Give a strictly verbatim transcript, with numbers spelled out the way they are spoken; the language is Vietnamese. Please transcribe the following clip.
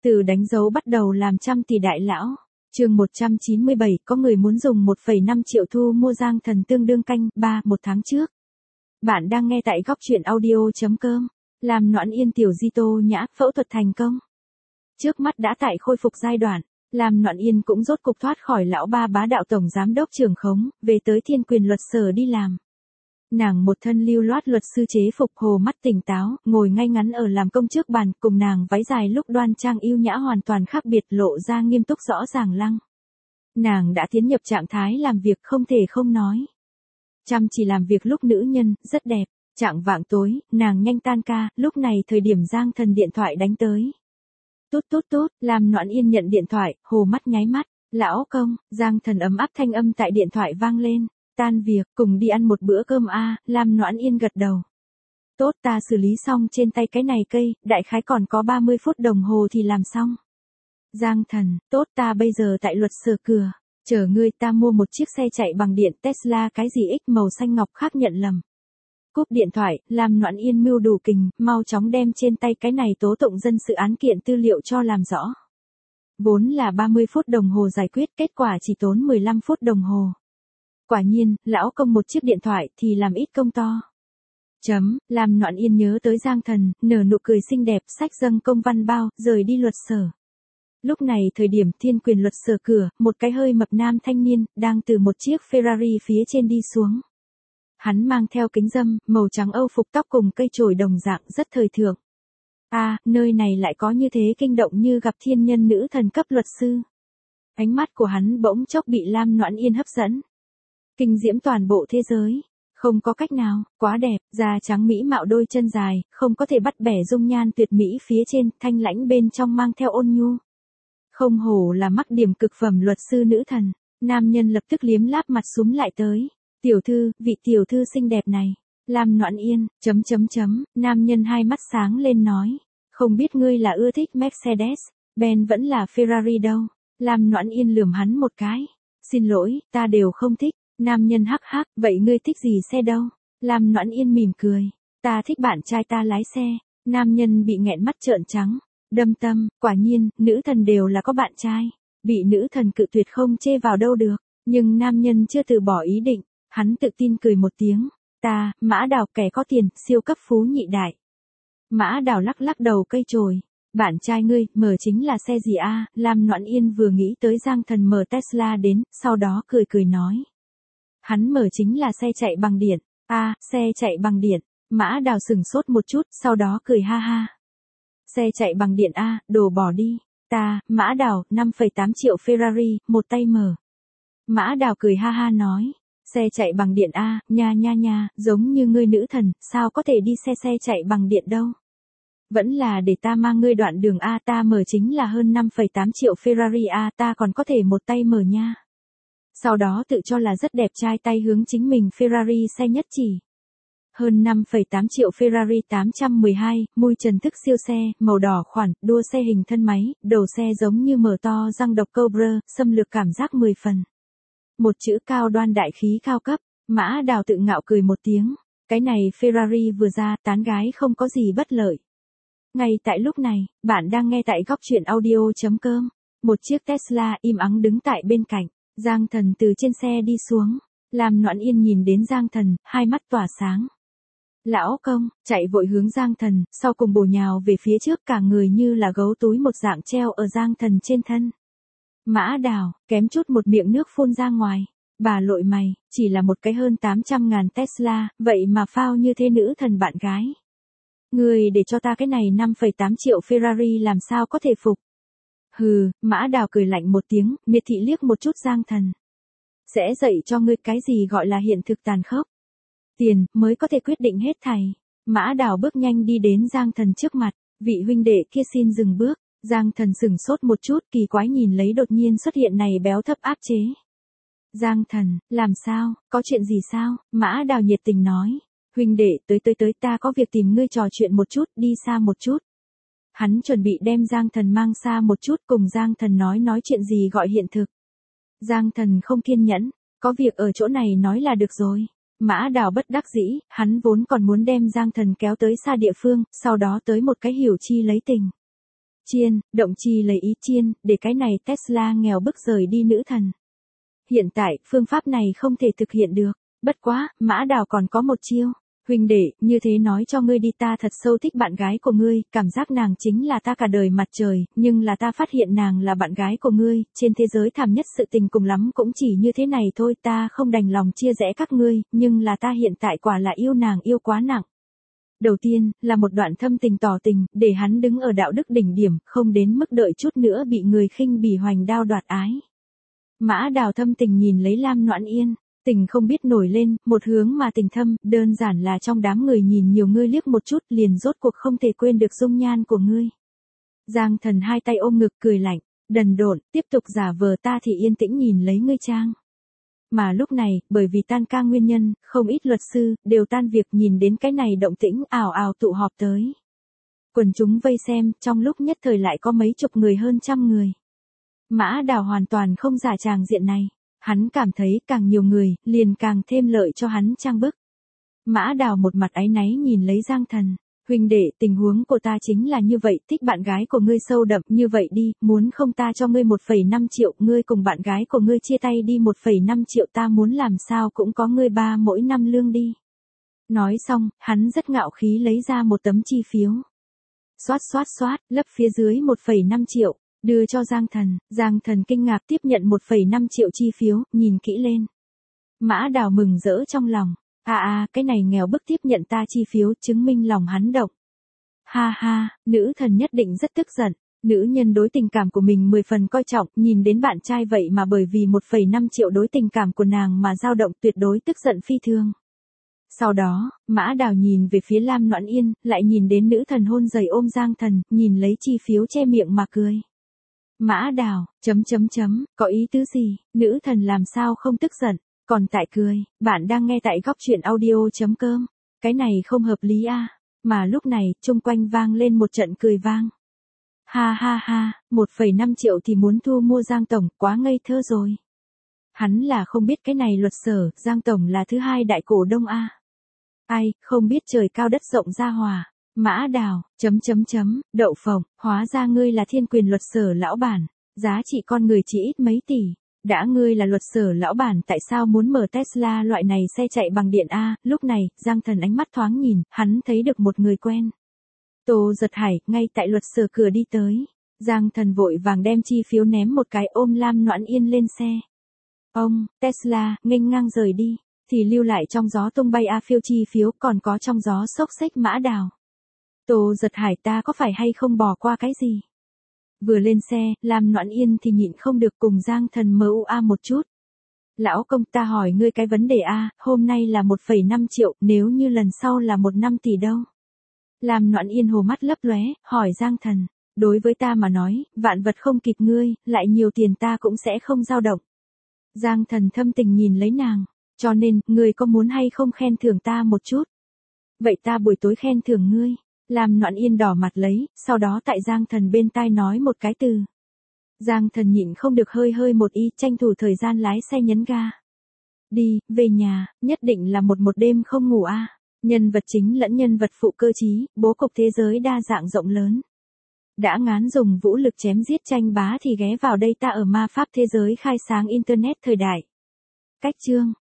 Từ đánh dấu bắt đầu làm trăm tỷ đại lão. Chương một trăm chín mươi bảy, có người muốn dùng một phẩy năm triệu thu mua Giang Thần tương đương canh ba một tháng trước. Bạn đang nghe tại góc truyện audio chấm com. Làm Noãn Yên tiểu di tô nhã, phẫu thuật thành công. Trước mắt đã tại khôi phục giai đoạn, làm Noãn Yên cũng rốt cục thoát khỏi lão ba bá đạo tổng giám đốc trưởng khống, về tới Thiên Quyền luật sở đi làm. Nàng một thân lưu loát luật sư chế phục, hồ mắt tỉnh táo, ngồi ngay ngắn ở làm công trước bàn, cùng nàng váy dài lúc đoan trang yêu nhã hoàn toàn khác biệt, lộ ra nghiêm túc rõ ràng lăng. Nàng đã tiến nhập trạng thái làm việc không thể không nói. Chăm chỉ làm việc lúc nữ nhân, rất đẹp. Trạng vạng tối, nàng nhanh tan ca, lúc này thời điểm Giang Thần điện thoại đánh tới. Tốt tốt tốt, làm Noãn Yên nhận điện thoại, hồ mắt nháy mắt. Lão công, Giang Thần ấm áp thanh âm tại điện thoại vang lên. Tan việc, cùng đi ăn một bữa cơm a à, làm Noãn Yên gật đầu. Tốt, ta xử lý xong trên tay cái này cây, đại khái còn có ba mươi phút đồng hồ thì làm xong. Giang Thần, tốt, ta bây giờ tại luật sở cửa. Chờ ngươi, ta mua một chiếc xe chạy bằng điện Tesla cái gì X màu xanh ngọc khác nhận lầm. Cúp điện thoại, làm Noãn Yên mưu đủ kình, mau chóng đem trên tay cái này tố tụng dân sự án kiện tư liệu cho làm rõ. Vốn là ba mươi phút đồng hồ giải quyết, kết quả chỉ tốn mười lăm phút đồng hồ. Quả nhiên, lão công một chiếc điện thoại thì làm ít công to. Chấm, làm Noãn Yên nhớ tới Giang Thần, nở nụ cười xinh đẹp, xách dâng công văn bao, rời đi luật sở. Lúc này thời điểm Thiên Quyền luật sở cửa, một cái hơi mập nam thanh niên, đang từ một chiếc Ferrari phía trên đi xuống. Hắn mang theo kính râm, màu trắng Âu phục, tóc cùng cây chổi đồng dạng, rất thời thượng. À, nơi này lại có như thế kinh động như gặp thiên nhân nữ thần cấp luật sư. Ánh mắt của hắn bỗng chốc bị Lam Noãn Yên hấp dẫn. Kinh diễm toàn bộ thế giới. Không có cách nào, quá đẹp, da trắng mỹ mạo, đôi chân dài, không có thể bắt bẻ dung nhan tuyệt mỹ phía trên, thanh lãnh bên trong mang theo ôn nhu. Không hổ là mắc điểm cực phẩm luật sư nữ thần. Nam nhân lập tức liếm láp mặt súm lại tới. Tiểu thư, vị tiểu thư xinh đẹp này. Lam Noãn Yên, chấm chấm chấm, nam nhân hai mắt sáng lên nói. Không biết ngươi là ưa thích Mercedes, Benz vẫn là Ferrari đâu. Lam Noãn Yên lườm hắn một cái. Xin lỗi, ta đều không thích. Nam nhân hắc hắc, vậy ngươi thích gì xe đâu? Lam Noãn Yên mỉm cười. Ta thích bạn trai ta lái xe. Nam nhân bị nghẹn mắt trợn trắng. Đâm tâm, quả nhiên, nữ thần đều là có bạn trai. Bị nữ thần cự tuyệt không chê vào đâu được. Nhưng nam nhân chưa từ bỏ ý định. Hắn tự tin cười một tiếng. Ta, Mã Đào kẻ có tiền, siêu cấp phú nhị đại. Mã Đào lắc lắc đầu cây chổi. Bạn trai ngươi, mở chính là xe gì a? À? Lam Noãn Yên vừa nghĩ tới Giang Thần mở Tesla đến, sau đó cười cười nói. Hắn mở chính là xe chạy bằng điện. A, à, xe chạy bằng điện. Mã Đào sừng sốt một chút, sau đó cười ha ha. Xe chạy bằng điện a, à, đồ bỏ đi. Ta, Mã Đào, năm phẩy tám triệu Ferrari, một tay mở. Mã Đào cười ha ha nói. Xe chạy bằng điện a, à, nha nha nha, giống như ngươi nữ thần, sao có thể đi xe xe chạy bằng điện đâu. Vẫn là để ta mang ngươi đoạn đường a, ta mở chính là hơn năm phẩy tám triệu Ferrari a, ta còn có thể một tay mở nha. Sau đó tự cho là rất đẹp trai tay hướng chính mình Ferrari xe nhất chỉ. Hơn năm phẩy tám triệu Ferrari tám trăm mười hai, mui trần thức siêu xe, màu đỏ khoản, đua xe hình thân máy, đầu xe giống như mở to răng độc Cobra, xâm lược cảm giác mười phần. Một chữ cao đoan đại khí cao cấp, Mã Đào tự ngạo cười một tiếng. Cái này Ferrari vừa ra, tán gái không có gì bất lợi. Ngay tại lúc này, bạn đang nghe tại góc truyện audio chấm com. Một chiếc Tesla im ắng đứng tại bên cạnh. Giang Thần từ trên xe đi xuống. Lam Noãn Yên nhìn đến Giang Thần, hai mắt tỏa sáng. Lão công, chạy vội hướng Giang Thần, sau cùng bổ nhào về phía trước, cả người như là gấu túi một dạng treo ở Giang Thần trên thân. Mã Đào, kém chút một miệng nước phun ra ngoài. Bà lội mày, chỉ là một cái hơn tám trăm ngàn Tesla, vậy mà phao như thế nữ thần bạn gái. Người để cho ta cái này năm phẩy tám triệu Ferrari làm sao có thể phục. Hừ, Mã Đào cười lạnh một tiếng, miệt thị liếc một chút Giang Thần. Sẽ dạy cho ngươi cái gì gọi là hiện thực tàn khốc. Tiền, mới có thể quyết định hết thảy. Mã Đào bước nhanh đi đến Giang Thần trước mặt, vị huynh đệ kia xin dừng bước. Giang Thần sừng sốt một chút, kỳ quái nhìn lấy đột nhiên xuất hiện này béo thấp áp chế. Giang Thần, làm sao, có chuyện gì sao? Mã Đào nhiệt tình nói. Huynh đệ, tới tới tới, ta có việc tìm ngươi trò chuyện một chút, đi xa một chút. Hắn chuẩn bị đem Giang Thần mang xa một chút, cùng Giang Thần nói nói chuyện gì gọi hiện thực. Giang Thần không kiên nhẫn, có việc ở chỗ này nói là được rồi. Mã Đào bất đắc dĩ, hắn vốn còn muốn đem Giang Thần kéo tới xa địa phương, sau đó tới một cái hiểu chi lấy tình. Chiên, động chi lấy ý chiên, để cái này Tesla nghèo bức rời đi nữ thần. Hiện tại, phương pháp này không thể thực hiện được. Bất quá, Mã Đào còn có một chiêu. Huynh đệ, như thế nói cho ngươi đi, ta thật sâu thích bạn gái của ngươi, cảm giác nàng chính là ta cả đời mặt trời, nhưng là ta phát hiện nàng là bạn gái của ngươi, trên thế giới thảm nhất sự tình cùng lắm cũng chỉ như thế này thôi, ta không đành lòng chia rẽ các ngươi, nhưng là ta hiện tại quả là yêu nàng yêu quá nặng. Đầu tiên, là một đoạn thâm tình tỏ tình, để hắn đứng ở đạo đức đỉnh điểm, không đến mức đợi chút nữa bị người khinh bỉ hoành đao đoạt ái. Mã Đào thâm tình nhìn lấy Lam Noãn Yên. Tình không biết nổi lên, một hướng mà tình thâm, đơn giản là trong đám người nhìn nhiều ngươi liếc một chút liền rốt cuộc không thể quên được dung nhan của ngươi. Giang Thần hai tay ôm ngực cười lạnh, đần độn, tiếp tục giả vờ, ta thì yên tĩnh nhìn lấy ngươi trang. Mà lúc này, bởi vì tan ca nguyên nhân, không ít luật sư, đều tan việc nhìn đến cái này động tĩnh ào ào tụ họp tới. Quần chúng vây xem, trong lúc nhất thời lại có mấy chục người hơn trăm người. Mã Đào hoàn toàn không giả tràng diện này. Hắn cảm thấy càng nhiều người, liền càng thêm lợi cho hắn trang bức. Mã Đào một mặt áy náy nhìn lấy Giang Thần. Huynh đệ, tình huống của ta chính là như vậy, thích bạn gái của ngươi sâu đậm, như vậy đi, muốn không ta cho ngươi một phẩy năm triệu, ngươi cùng bạn gái của ngươi chia tay đi một phẩy năm triệu, ta muốn làm sao cũng có ngươi ba mỗi năm lương đi. Nói xong, hắn rất ngạo khí lấy ra một tấm chi phiếu. Xoát xoát xoát, lấp phía dưới một phẩy năm triệu. Đưa cho Giang Thần, Giang Thần kinh ngạc tiếp nhận một phẩy năm triệu chi phiếu, nhìn kỹ lên. Mã Đào mừng rỡ trong lòng, à à, cái này nghèo bức tiếp nhận ta chi phiếu, chứng minh lòng hắn động. Ha ha, nữ thần nhất định rất tức giận, nữ nhân đối tình cảm của mình mười phần coi trọng, nhìn đến bạn trai vậy mà bởi vì một phẩy năm triệu đối tình cảm của nàng mà dao động, tuyệt đối tức giận phi thường. Sau đó, Mã Đào nhìn về phía Lam Noãn Yên, lại nhìn đến nữ thần hôn giày ôm Giang Thần, nhìn lấy chi phiếu che miệng mà cười. Mã Đào, chấm chấm chấm, có ý tứ gì, nữ thần làm sao không tức giận, còn tại cười, bạn đang nghe tại góc truyện audio.com, cái này không hợp lý à, mà lúc này, chung quanh vang lên một trận cười vang. Ha ha ha, một phẩy năm triệu thì muốn thu mua Giang Tổng, quá ngây thơ rồi. Hắn là không biết cái này luật sở, Giang Tổng là thứ hai đại cổ đông a. Ai, không biết trời cao đất rộng ra hòa. Mã Đào, chấm chấm chấm, đậu phộng, hóa ra ngươi là thiên quyền luật sở lão bản, giá trị con người chỉ ít mấy tỷ. Đã ngươi là luật sở lão bản, tại sao muốn mở Tesla loại này xe chạy bằng điện a? Lúc này, Giang Thần ánh mắt thoáng nhìn, hắn thấy được một người quen. Tô Giật Hải, ngay tại luật sở cửa đi tới. Giang Thần vội vàng đem chi phiếu ném một cái, ôm Lam Noãn Yên lên xe. Ông, Tesla, nghênh ngang rời đi, thì lưu lại trong gió tung bay a phiêu chi phiếu, còn có trong gió xốc xếch Mã Đào. Tô Giật Hải, ta có phải hay không bỏ qua cái gì? Vừa lên xe, Lam Noãn Yên thì nhịn không được cùng Giang Thần mờ u a một chút. Lão công, ta hỏi ngươi cái vấn đề a, hôm nay là một phẩy năm triệu, nếu như lần sau là một năm tỷ đâu? Lam Noãn Yên hồ mắt lấp lóe, hỏi Giang Thần, đối với ta mà nói, vạn vật không kịp ngươi, lại nhiều tiền ta cũng sẽ không dao động. Giang Thần thâm tình nhìn lấy nàng, cho nên, ngươi có muốn hay không khen thưởng ta một chút? Vậy ta buổi tối khen thưởng ngươi. Lam Noãn Yên đỏ mặt lấy, sau đó tại Giang Thần bên tai nói một cái từ. Giang Thần nhịn không được hơi hơi một y, tranh thủ thời gian lái xe nhấn ga. Đi, về nhà, nhất định là một một đêm không ngủ a. Nhân vật chính lẫn nhân vật phụ cơ trí, bố cục thế giới đa dạng rộng lớn. Đã ngán dùng vũ lực chém giết tranh bá thì ghé vào đây, ta ở ma pháp thế giới khai sáng internet thời đại. Cách chương.